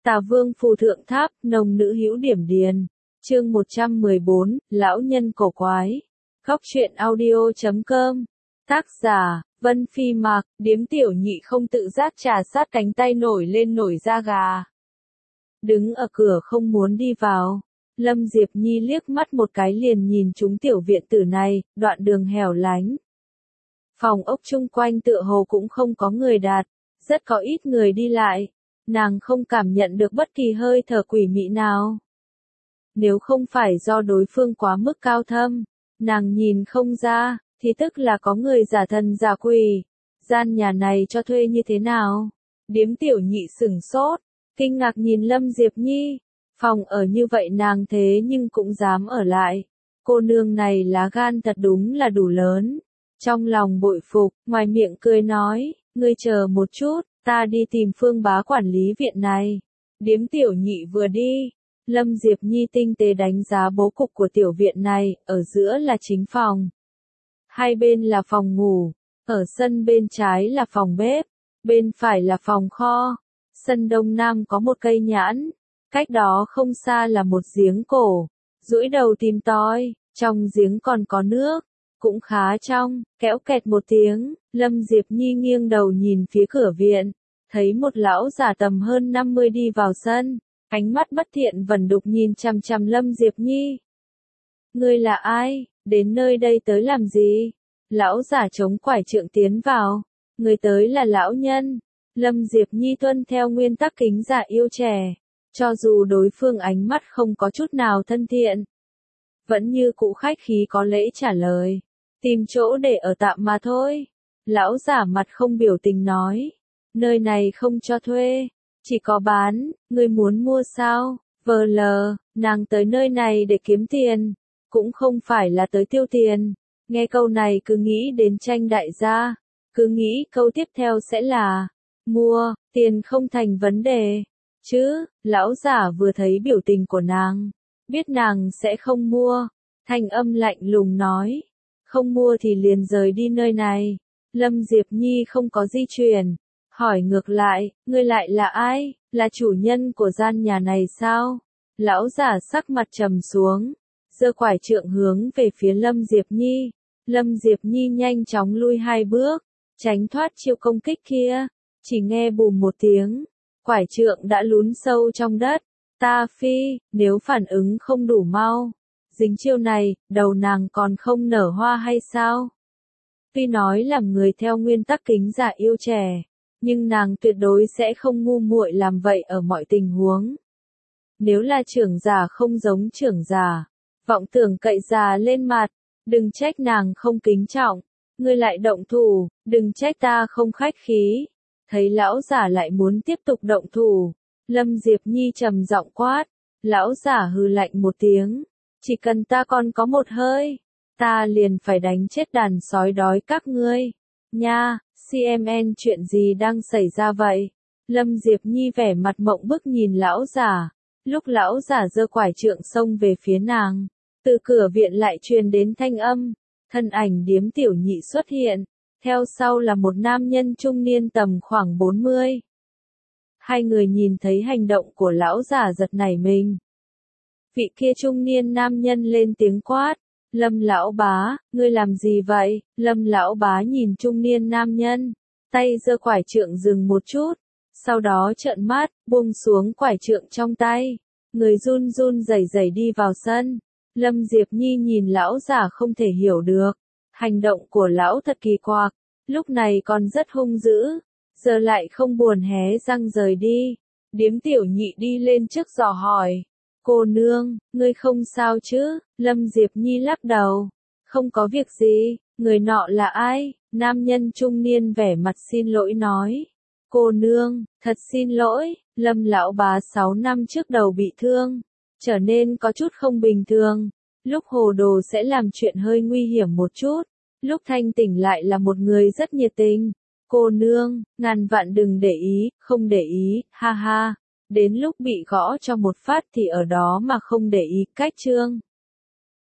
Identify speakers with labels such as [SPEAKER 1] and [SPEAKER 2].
[SPEAKER 1] Tà Vương phù thượng tháp, nồng nữ hữu điểm điền. Chương 114, lão nhân cổ quái. Góc truyện audio.com. Tác giả, Vân Phi Mạc. Điếm tiểu nhị không tự giác trà sát cánh tay nổi lên nổi da gà. Đứng ở cửa không muốn đi vào. Lâm Diệp Nhi liếc mắt một cái liền nhìn trúng tiểu viện tử này, đoạn đường hẻo lánh. Phòng ốc chung quanh tựa hồ cũng không có người đạt, rất có ít người đi lại. Nàng không cảm nhận được bất kỳ hơi thở quỷ mị nào. Nếu không phải do đối phương quá mức cao thâm, nàng nhìn không ra, thì tức là có người giả thần giả quỷ. Gian nhà này cho thuê như thế nào? Điếm tiểu nhị sửng sốt, kinh ngạc nhìn Lâm Diệp Nhi. Phòng ở như vậy nàng thế nhưng cũng dám ở lại. Cô nương này lá gan thật đúng là đủ lớn. Trong lòng bội phục, ngoài miệng cười nói, ngươi chờ một chút, ta đi tìm Phương bá quản lý viện này. Điếm tiểu nhị vừa đi, Lâm Diệp Nhi tinh tế đánh giá bố cục của tiểu viện này, ở giữa là chính phòng. Hai bên là phòng ngủ, ở sân bên trái là phòng bếp, bên phải là phòng kho. Sân đông nam có một cây nhãn, cách đó không xa là một giếng cổ. Duỗi đầu tìm tòi, trong giếng còn có nước, cũng khá trong, kéo kẹt một tiếng, Lâm Diệp Nhi nghiêng đầu nhìn phía cửa viện, thấy một lão già tầm hơn 50 đi vào sân, ánh mắt bất thiện vẩn đục nhìn chằm chằm Lâm Diệp Nhi. Ngươi là ai, đến nơi đây tới làm gì? Lão già chống quải trượng tiến vào, người tới là lão nhân. Lâm Diệp Nhi tuân theo nguyên tắc kính già yêu trẻ, cho dù đối phương ánh mắt không có chút nào thân thiện, vẫn như cũ khách khí có lễ trả lời. Tìm chỗ để ở tạm mà thôi. Lão giả mặt không biểu tình nói. Nơi này không cho thuê, chỉ có bán, ngươi muốn mua sao? Vờ lờ, nàng tới nơi này để kiếm tiền, cũng không phải là tới tiêu tiền. Nghe câu này cứ nghĩ đến Tranh đại gia, cứ nghĩ câu tiếp theo sẽ là mua, tiền không thành vấn đề. Chứ, lão giả vừa thấy biểu tình của nàng, biết nàng sẽ không mua, thanh âm lạnh lùng nói. Không mua thì liền rời đi nơi này. Lâm Diệp Nhi không có di chuyển, hỏi ngược lại, ngươi lại là ai, là chủ nhân của gian nhà này sao? Lão giả sắc mặt trầm xuống, giơ quải trượng hướng về phía Lâm Diệp Nhi. Lâm Diệp Nhi nhanh chóng lui hai bước, tránh thoát chiêu công kích kia, chỉ nghe bùm một tiếng, quải trượng đã lún sâu trong đất. Ta phi, nếu phản ứng không đủ mau, dính chiêu này, đầu nàng còn không nở hoa hay sao? Tuy nói làm người theo nguyên tắc kính già yêu trẻ, nhưng nàng tuyệt đối sẽ không ngu muội làm vậy ở mọi tình huống. Nếu là trưởng giả không giống trưởng giả, vọng tưởng cậy già lên mặt, đừng trách nàng không kính trọng, ngươi lại động thủ, đừng trách ta không khách khí. Thấy lão giả lại muốn tiếp tục động thủ, Lâm Diệp Nhi trầm giọng quát, lão giả hừ lạnh một tiếng. Chỉ cần ta còn có một hơi, ta liền phải đánh chết đàn sói đói các ngươi. Nha, CMN chuyện gì đang xảy ra vậy? Lâm Diệp Nhi vẻ mặt mộng bức nhìn lão giả. Lúc lão giả giơ quải trượng xông về phía nàng, từ cửa viện lại truyền đến thanh âm. Thân ảnh điếm tiểu nhị xuất hiện, theo sau là một nam nhân trung niên tầm khoảng 40. Hai người nhìn thấy hành động của lão giả giật nảy mình. Vị kia trung niên nam nhân lên tiếng quát, Lâm lão bá, ngươi làm gì vậy? Lâm lão bá nhìn trung niên nam nhân, tay giơ quải trượng dừng một chút, sau đó trợn mắt, buông xuống quải trượng trong tay, người run run rẩy rẩy đi vào sân. Lâm Diệp Nhi nhìn lão giả không thể hiểu được, hành động của lão thật kỳ quặc, lúc này còn rất hung dữ, giờ lại không buồn hé răng rời đi. Điếm tiểu nhị đi lên trước dò hỏi. Cô nương, ngươi không sao chứ? Lâm Diệp Nhi lắc đầu. Không có việc gì, người nọ là ai? Nam nhân trung niên vẻ mặt xin lỗi nói. Cô nương, thật xin lỗi, Lâm lão bá 6 năm trước đầu bị thương, trở nên có chút không bình thường. Lúc hồ đồ sẽ làm chuyện hơi nguy hiểm một chút, lúc thanh tỉnh lại là một người rất nhiệt tình. Cô nương, ngàn vạn đừng để ý, không để ý, ha ha. Đến lúc bị gõ cho một phát thì ở đó mà không để ý, cách chương.